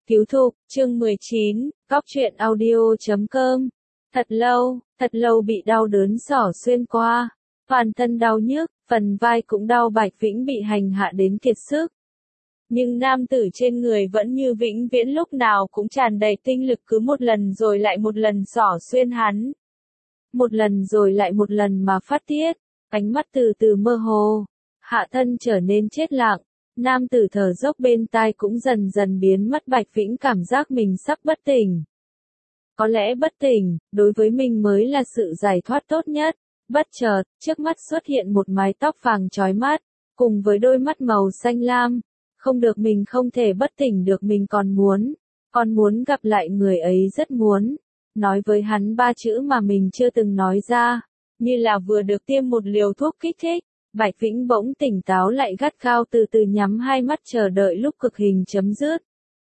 Cứu thục, chương 19, Cóc truyện audio.com. Thật lâu bị đau đớn xỏ xuyên qua, toàn thân đau nhức, phần vai cũng đau. Bạch Vĩnh bị hành hạ đến kiệt sức. Nhưng nam tử trên người vẫn như vĩnh viễn, lúc nào cũng tràn đầy tinh lực, cứ một lần rồi lại một lần xỏ xuyên hắn. Một lần rồi lại một lần mà phát tiết, ánh mắt từ từ mơ hồ, hạ thân trở nên chết lặng. Nam tử thở dốc bên tai cũng dần dần biến mất. Bạch Vĩnh cảm giác mình sắp bất tỉnh. Có lẽ bất tỉnh, đối với mình mới là sự giải thoát tốt nhất. Bất chợt, trước mắt xuất hiện một mái tóc vàng chói mắt, cùng với đôi mắt màu xanh lam. Không được, mình không thể bất tỉnh được, mình còn muốn gặp lại người ấy, rất muốn nói với hắn ba chữ mà mình chưa từng nói ra, như là vừa được tiêm một liều thuốc kích thích. Bạch Vĩnh bỗng tỉnh táo lại, gắt gao từ từ nhắm hai mắt, chờ đợi lúc cực hình chấm dứt.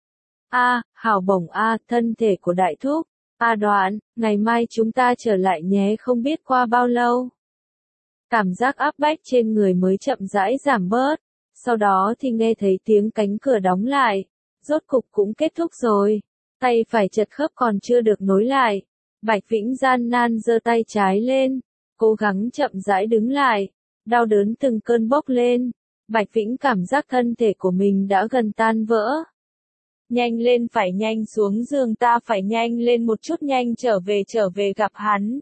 Hảo bổng thân thể của đại thúc. Đoạn, ngày mai chúng ta trở lại nhé. Không biết qua bao lâu, cảm giác áp bách trên người mới chậm rãi giảm bớt. Sau đó thì nghe thấy tiếng cánh cửa đóng lại. Rốt cục cũng kết thúc rồi. Tay phải chật khớp còn chưa được nối lại. Bạch Vĩnh gian nan giơ tay trái lên, cố gắng chậm rãi đứng lại. Đau đớn từng cơn bốc lên. Bạch Vĩnh cảm giác thân thể của mình đã gần tan vỡ. Nhanh lên, phải nhanh xuống giường, ta phải nhanh lên một chút, nhanh trở về gặp hắn.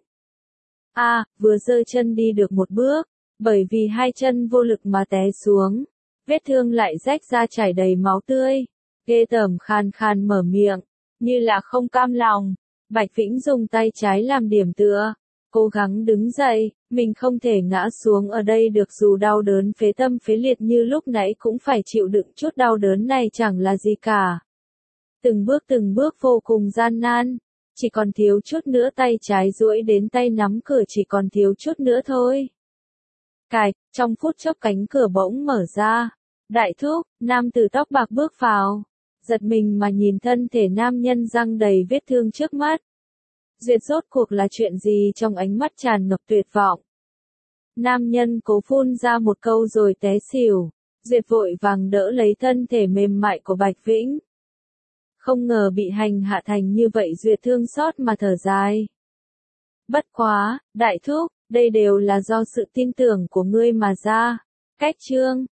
Vừa giơ chân đi được một bước, bởi vì hai chân vô lực mà té xuống. Vết thương lại rách ra chảy đầy máu tươi. Ghê tởm, khàn khàn mở miệng, như là không cam lòng. Bạch Vĩnh dùng tay trái làm điểm tựa, cố gắng đứng dậy. Mình không thể ngã xuống ở đây được, dù đau đớn phế tâm phế liệt như lúc nãy cũng phải chịu đựng. Chút đau đớn này chẳng là gì cả. Từng bước vô cùng gian nan. Chỉ còn thiếu chút nữa, tay trái duỗi đến tay nắm cửa, chỉ còn thiếu chút nữa thôi. Cạch, trong phút chốc cánh cửa bỗng mở ra. Đại thúc, nam tử tóc bạc bước vào. Giật mình mà nhìn thân thể nam nhân răng đầy vết thương trước mắt. Duyệt, rốt cuộc là chuyện gì? Trong ánh mắt tràn ngập tuyệt vọng, nam nhân cố phun ra một câu rồi té xỉu. Duyệt vội vàng đỡ lấy thân thể mềm mại của Bạch Vĩnh. Không ngờ bị hành hạ thành như vậy. Duyệt thương xót mà thở dài. Bất quá, đại thúc, đây đều là do sự tin tưởng của ngươi mà ra. Cách chương